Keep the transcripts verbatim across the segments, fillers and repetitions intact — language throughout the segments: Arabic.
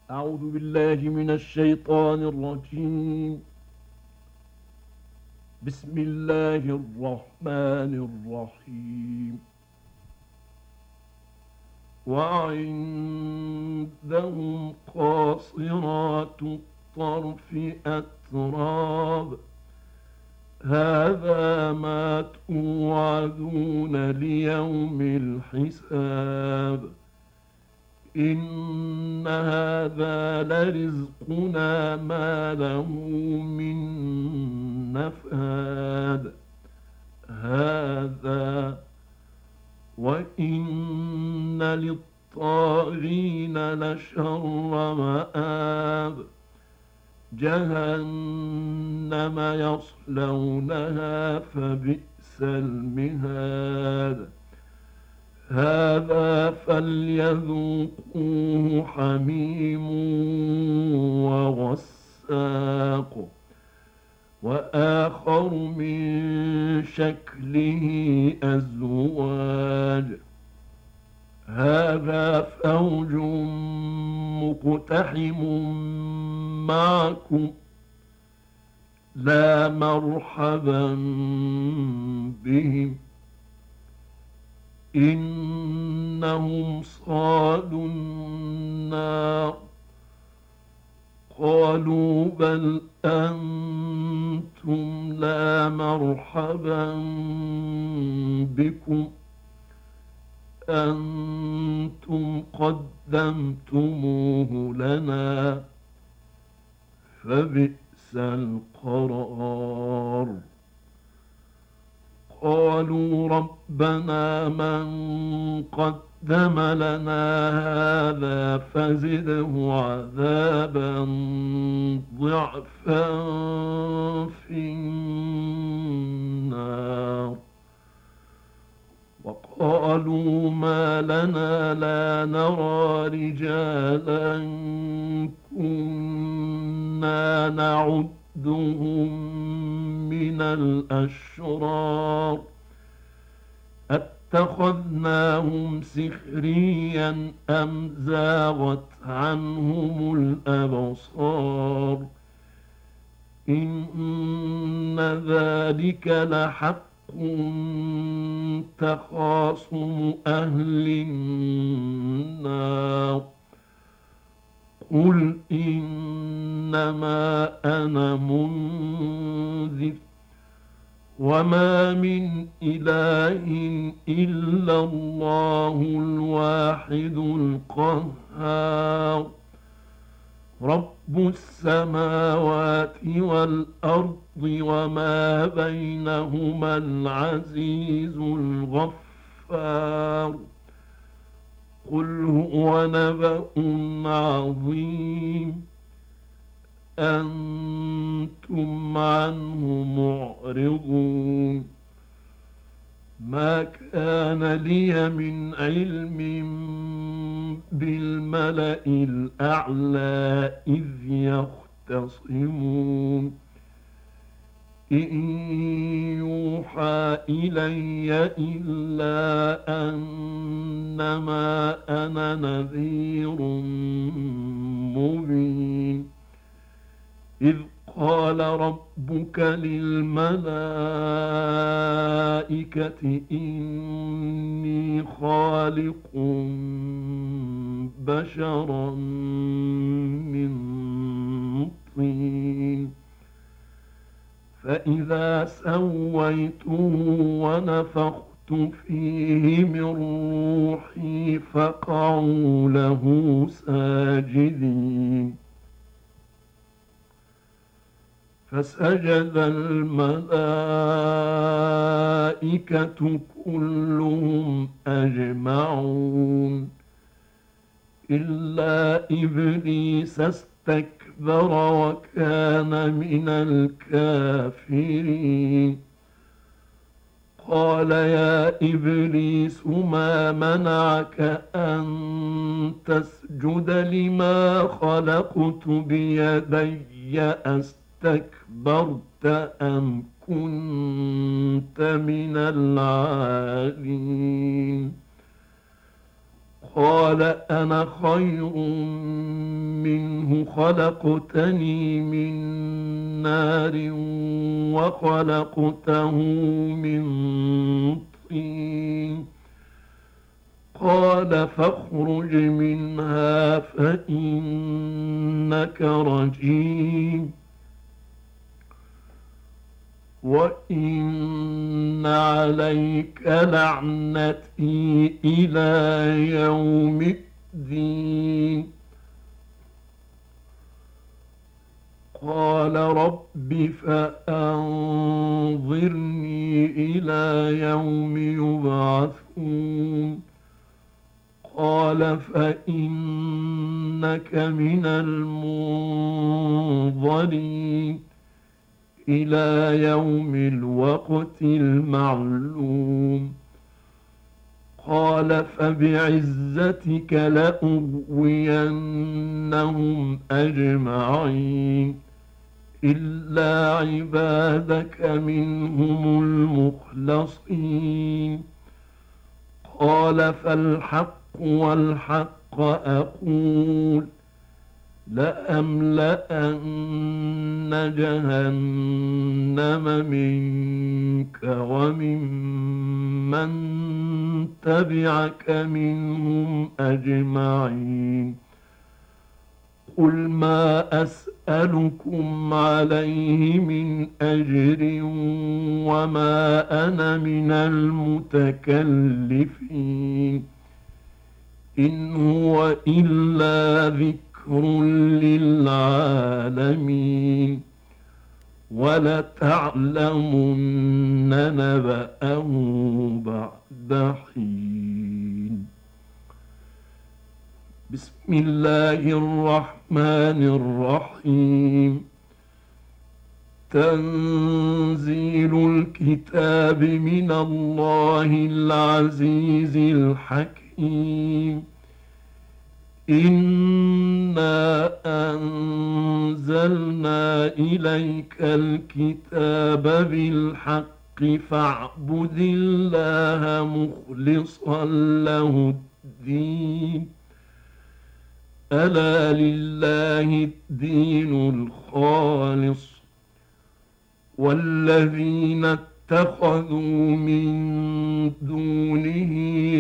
أعوذ بالله من الشيطان الرجيم. بسم الله الرحمن الرحيم. وعندهم قاصرات الطرف أتراب هذا ما توعدون ليوم الحساب إن هذا لرزقنا ما له من نفاد هذا وإن للطاغين لشر مآب جهنم يصلونها فبئس المهاد هذا فليذوقوه حميم وغساق وآخر من شكله أزواج هذا فوج مقتحم معكم لا مرحبا بهم إنهم صالوا النار قالوا بل أنتم لا مرحبا بكم أنتم قدمتموه لنا فبئس القرار قالوا ربنا من قدم لنا هذا فزده عذابا ضعفا في النار وقالوا ما لنا لا نرى رجالا كنا نعدهم من الأشرار اتخذناهم سخريا أم زاغت عنهم الأبصار إن ذلك لحق تخاصم أهل النار قل إنما أنا منذر وما من إله إلا الله الواحد القهار رب السماوات والأرض وما بينهما العزيز الغفار قل هو نبأ عظيم أنتم عنه معرضون ما كان لي من علم بالملأ الأعلى إذ يختصمون إن يوحى إلي إلا أنما أنا نذير مبين إذ قال ربك للملائكة إني خالق بشرا من طين فإذا سويته ونفخت فيه من روحي فقعوا له ساجدين فسجد الملائكة كلهم أجمعون إلا إبليس استكبر وكان من الكافرين قال يا إبليس ما منعك أن تسجد لما خلقت بيدي أستكبرت أم كنت من العالين قال أنا خير منه خلقتني من نار وخلقته من طين قال فاخرج منها فإنك رجيم وإن عليك لعنتي إلى يوم الدين قال رب فأنظرني إلى يوم يبعثون قال فإنك من المنظرين إلى يوم الوقت المعلوم قال فبعزتك لأغوينهم أجمعين إلا عبادك منهم المخلصين قال فالحق والحق أقول لأملأن جهنم منك وممن تبعك منهم أجمعين قل ما أسألكم عليه من أجر وما أنا من المتكلفين إن هو إلا ذكر للعالمين ولتعلمن نبأه بعد حين بسم الله الرحمن الرحيم تنزيل الكتاب من الله العزيز الحكيم إنا أنزلنا إليك الكتاب بالحق فاعبد الله مخلصا له الدين ألا لله الدين الخالص والذين اتخذوا من دونه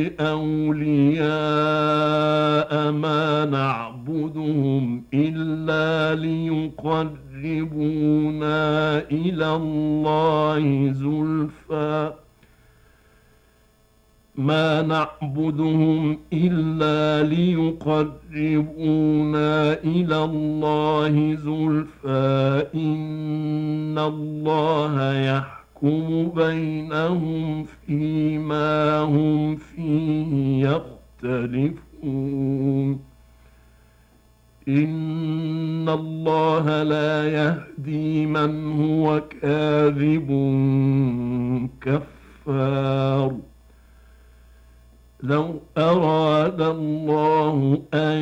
أولياء ما نعبدهم إلا ليقربونا إلى الله زلفى ما نعبدهم إلا ليقربونا إلى الله زلفى إن الله يحكم يحكم بينهم فيما هم فيه يختلفون إن الله لا يهدي من هو كاذب كفار لو أراد الله أن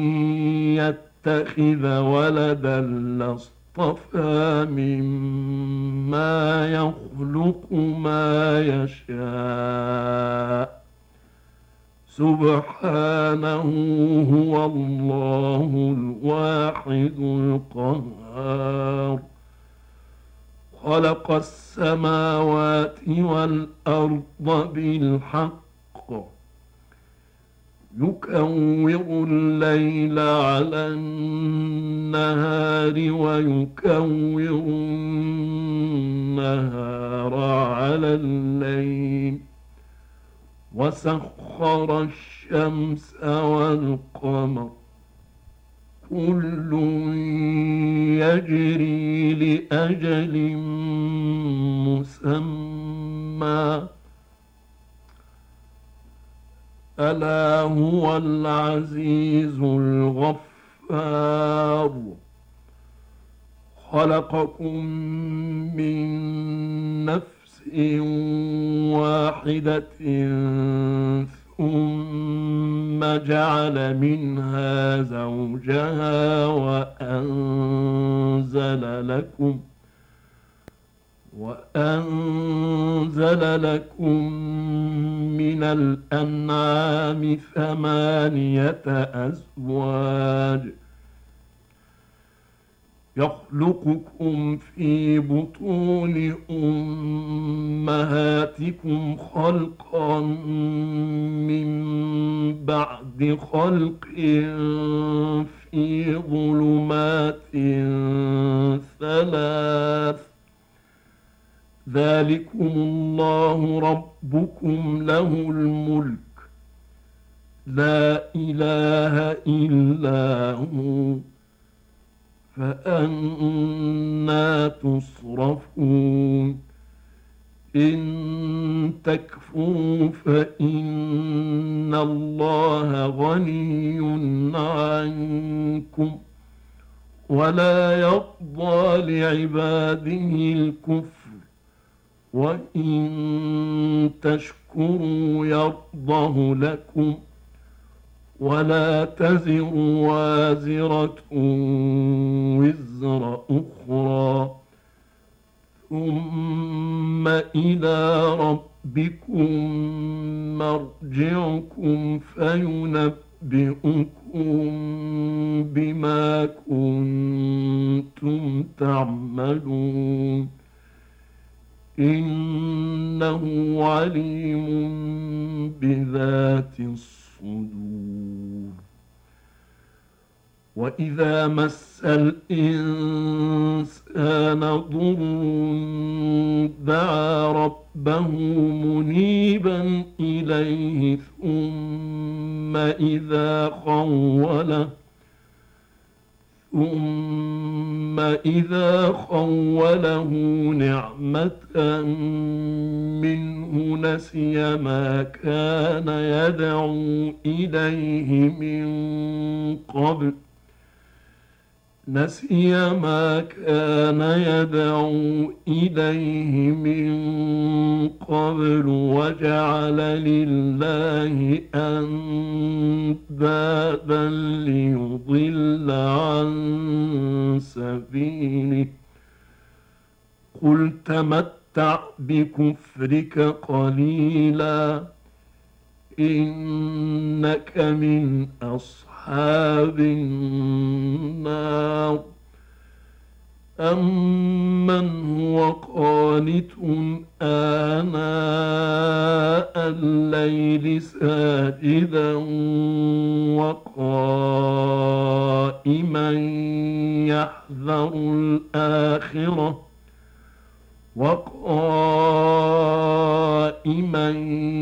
يتخذ ولدا لاصطفى اصطفى مما يخلق ما يشاء سبحانه هو الله الواحد القهار خلق السماوات والأرض بالحق يكور الليل على النهار ويكور النهار على الليل وسخر الشمس والقمر كل يجري لأجل مسمى ألا هو العزيز الغفار خلقكم من نفس واحدة ثم جعل منها زوجها وأنزل لكم وأنزل لكم من الأنعام ثمانية أزواج يخلقكم في بطون أمهاتكم خلقا من بعد خلق في ظلمات ثلاث ذلكم الله ربكم له الملك لا إله إلا هو فأنى تصرفون إن تكفروا فإن الله غني عنكم ولا يرضى لعباده الكفر وإن تشكروا يرضه لكم ولا تزر وازرة وزر أخرى ثم إلى ربكم مرجعكم فينبئكم بما كنتم تعملون إنه عليم بذات الصدور. وإذا مس الإنسان ضر دعا ربه منيبا إليه ثم إذا خوله ثم إذا خوله نعمة منه نسي ما كان يدعو إليه من قبل نسي ما كان يدعو إليه من قبل وجعل لله أندادا ليضل عن سبيله قل تمتع بكفرك قليلا إنك من أصحاب النار أمن هو قانت آناء الليل ساجدا وقائما يحذر الآخرة وقائما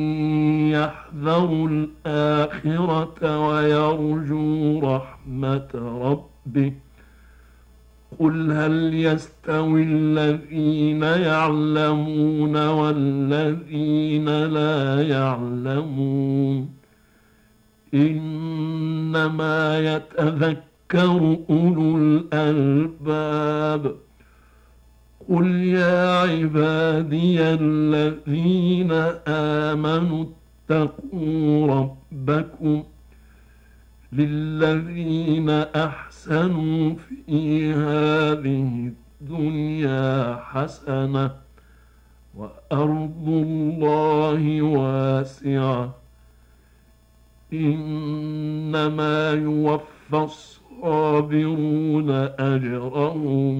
يحذر الآخرة ويرجو رحمة ربه قل هل يستوي الذين يعلمون والذين لا يعلمون إنما يتذكر أولو الألباب قل يا عبادي الذين آمنوا اتقوا ربكم للذين أحسنوا في هذه الدنيا حسنة وأرض الله واسعة إنما يوفى الصابرون أجرهم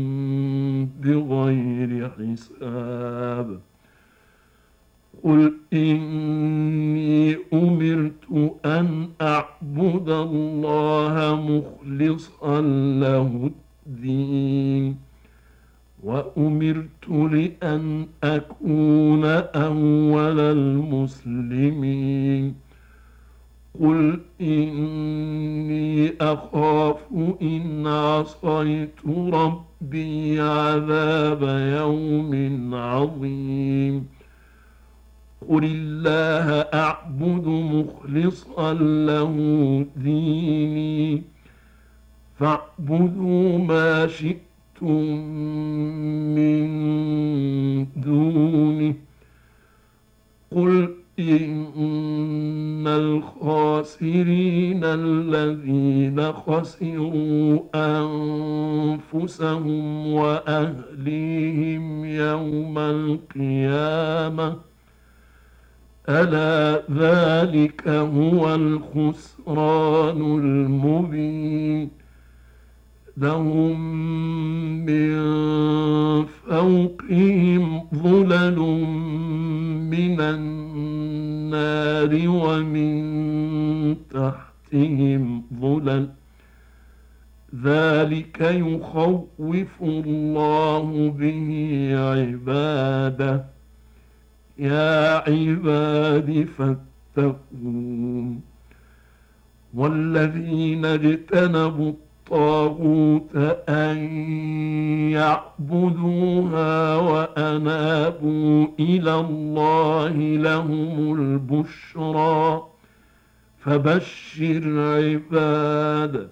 بغير حساب قل إني أمرت أن أعبد الله مخلصا له الدين وأمرت لأن أكون أول المسلمين قل إني أخاف إن عصيت ربي عذاب يوم عظيم قل الله أعبد مخلصا له ديني فاعبدوا ما شئتم من دونه قل إن الخاسرين الذين خسروا أنفسهم وأهليهم يوم القيامة ألا ذلك هو الخسران المبين لهم من فوقهم ظلل من النار ومن تحتهم ظلل ذلك يخوف الله به عباده يا عباد فاتقون والذين اجتنبوا الطاغوت أن يعبدوها وأنابوا إلى الله لهم البشرى فبشر عباد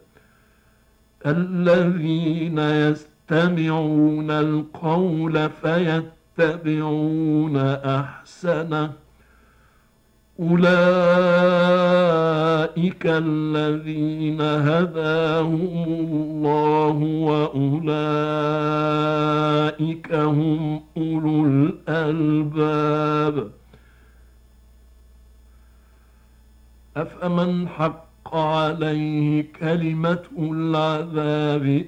الذين يستمعون القول فيتبعون أحسنه أولئك الذين هداهم الله وأولئك هم أولو الألباب أفمن حق عليه كلمة العذاب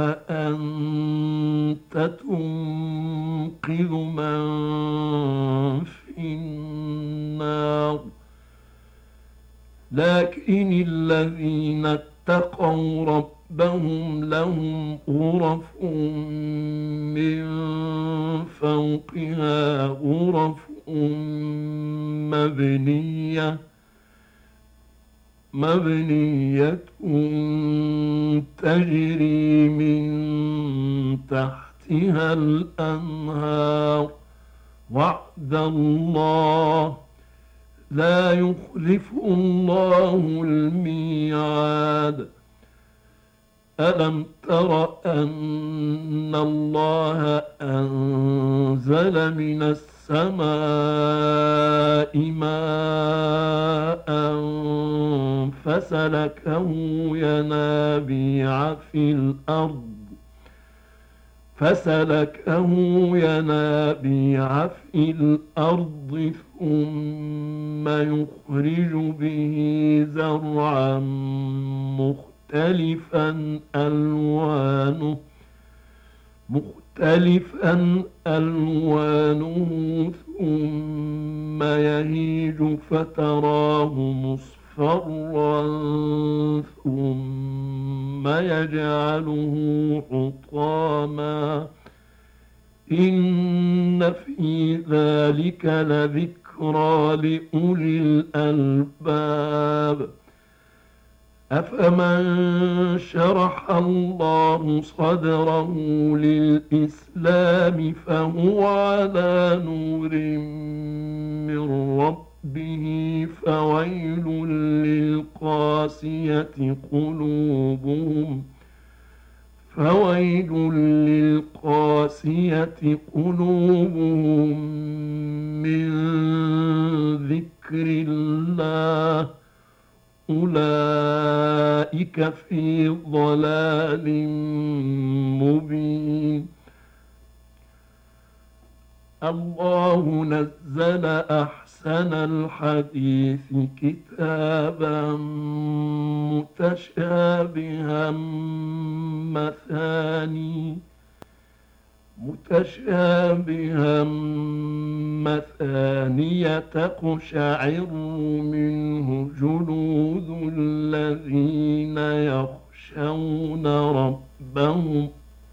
أفأنت تنقذ من في النار لكن الذين اتقوا ربهم لهم غرف من فوقها غرف مبنية مبنية تجري من تحتها الأنهار وعد الله لا يخلف الله الميعاد ألم تر أن الله أنزل من السماء ماء فسلكه ينابيع في الأرض فسلكه ينابيع في الأرض ثم يخرج به زرعا مختلفا ألوانه مختلفا ألوانه ثم يهيج فتراه مصفرا ثم يجعله حطاما إن في ذلك لذكرى لأولي الألباب أفمن شرح الله صدره للإسلام فهو على نور من ربه فويل للقاسية قلوبهم فويل للقاسية قلوبهم من ذكر الله أولئك في ضلال مبين الله نزل أحسن الحديث كتابا متشابها مثاني متشابها مثانية تقشعر منه جلود الذين يخشون ربهم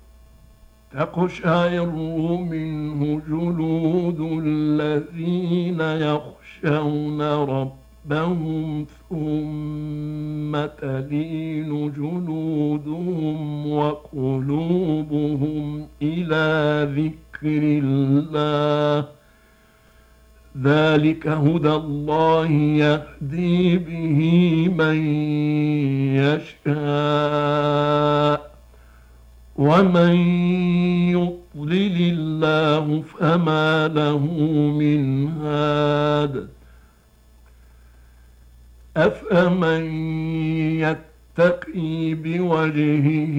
تقشعر منه جلود الذين يخشون ربهم ثم تلين جلودهم وقلوبهم إلى ذكر الله ذلك هدى الله يهدي به من يشاء ومن يضلل الله فما له من هاد أفمن يتقي بوجهه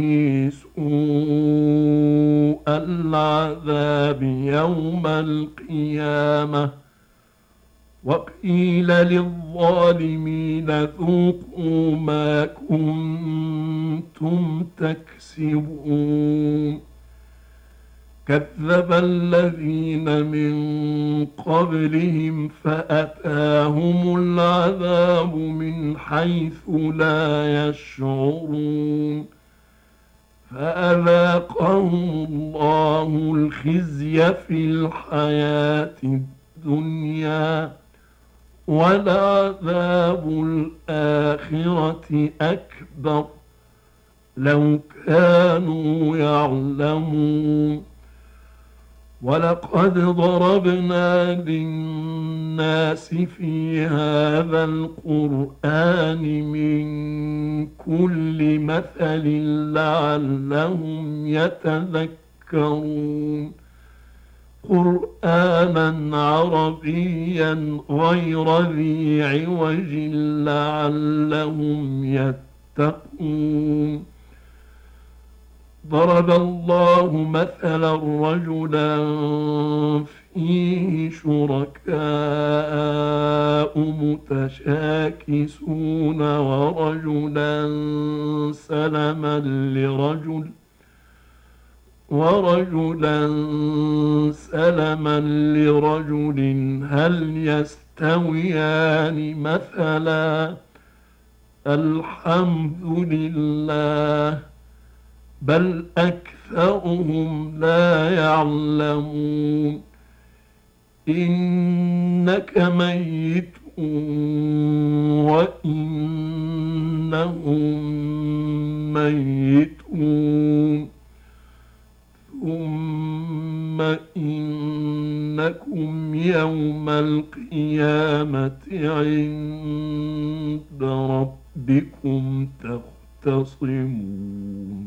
سوء العذاب يوم القيامة وقيل للظالمين ذوقوا ما كنتم تكسبون كذب الذين من قبلهم فأتاهم العذاب من حيث لا يشعرون فأذاقهم الله الخزي في الحياة الدنيا ولعذاب الآخرة أكبر لو كانوا يعلمون ولقد ضربنا للناس في هذا القرآن من كل مثل لعلهم يتذكرون قرآنا عربيا غير ذي عوج لعلهم يتقون ضرب الله مثلا رجلا فيه شركاء متشاكسون ورجلا سلما لرجل ورجلا سلما لرجل هل يستويان مثلا الحمد لله بل أكثرهم لا يعلمون إنك ميت وإنهم ميتون ثم إنكم يوم القيامة عند ربكم تختصمون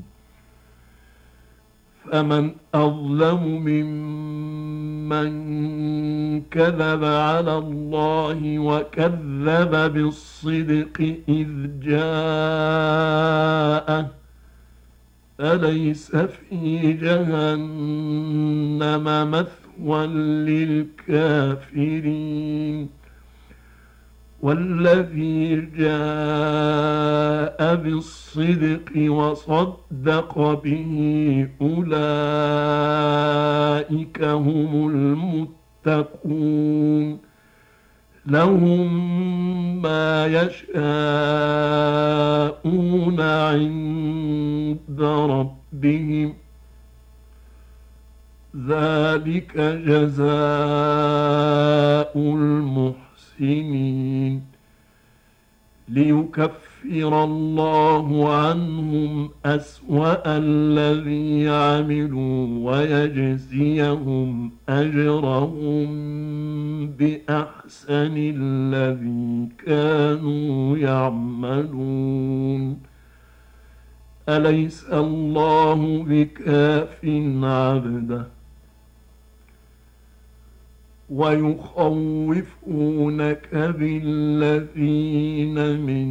فمن أظلم ممن كذب على الله وكذب بالصدق إذ جاءه أليس في جهنم مثوى للكافرين والذي جاء بالصدق وصدق به أولئك هم المتقون لهم ما يشاءون عند ربهم ذلك جزاء المحسنين ليكفر الله عنهم أسوأ الذي عملوا ويجزيهم أجرهم بأحسن الذي كانوا يعملون أليس الله بكاف عبده ويخوفونك بالذين من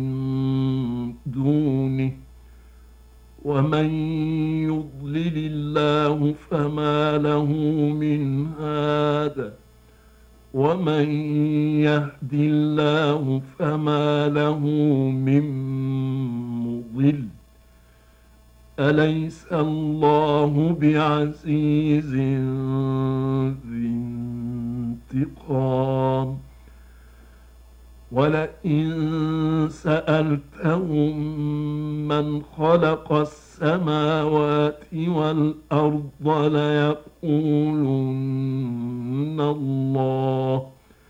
دونه ومن يضلل الله فما له من هاد ومن يهد الله فما له من مضل أليس الله بعزيز ذي انتقام ولئن سألتهم من خلق السماوات والأرض ليقولن الله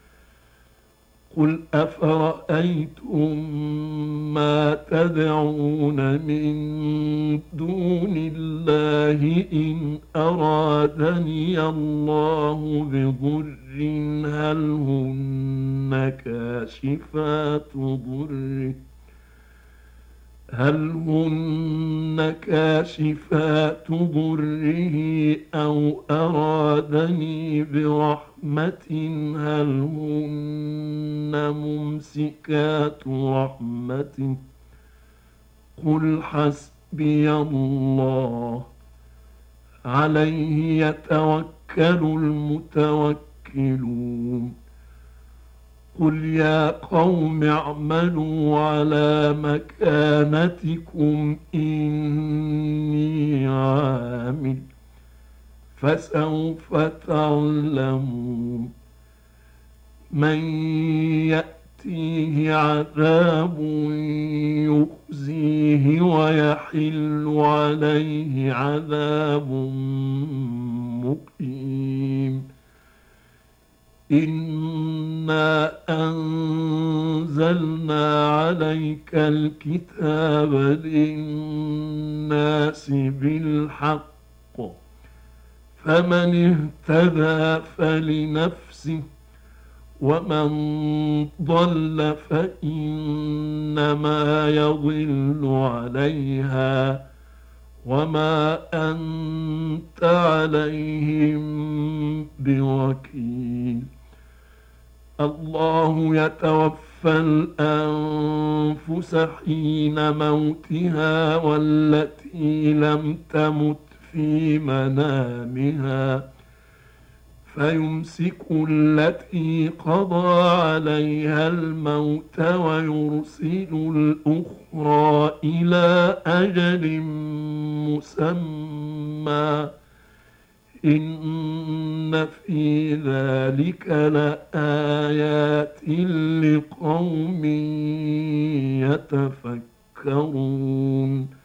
قل أفرأيتم ما تدعون من دون الله إن أرادني الله بضر هل هن كاشفات ضره هل هن كاشفات ضره أو أرادني برحمة هل هن ممسكات رحمته قل حسبي الله عليه يتوكل المتوكلون قل يا قوم اعملوا على مكانتكم إني عامل فسوف تعلمون من يأتيه عذاب يخزيه ويحل عليه عذاب مقيم إنا أنزلنا عليك الكتاب للناس بالحق فمن اهتدى فلنفسه ومن ضل فإنما يضل عليها وما أنت عليهم بوكيل الله يتوفى الأنفس حين موتها والتي لم تمت في منامها فيمسك التي قضى عليها الموت ويرسل الأخرى إلى أجل مسمى إن في ذلك لآيات لقوم يتفكرون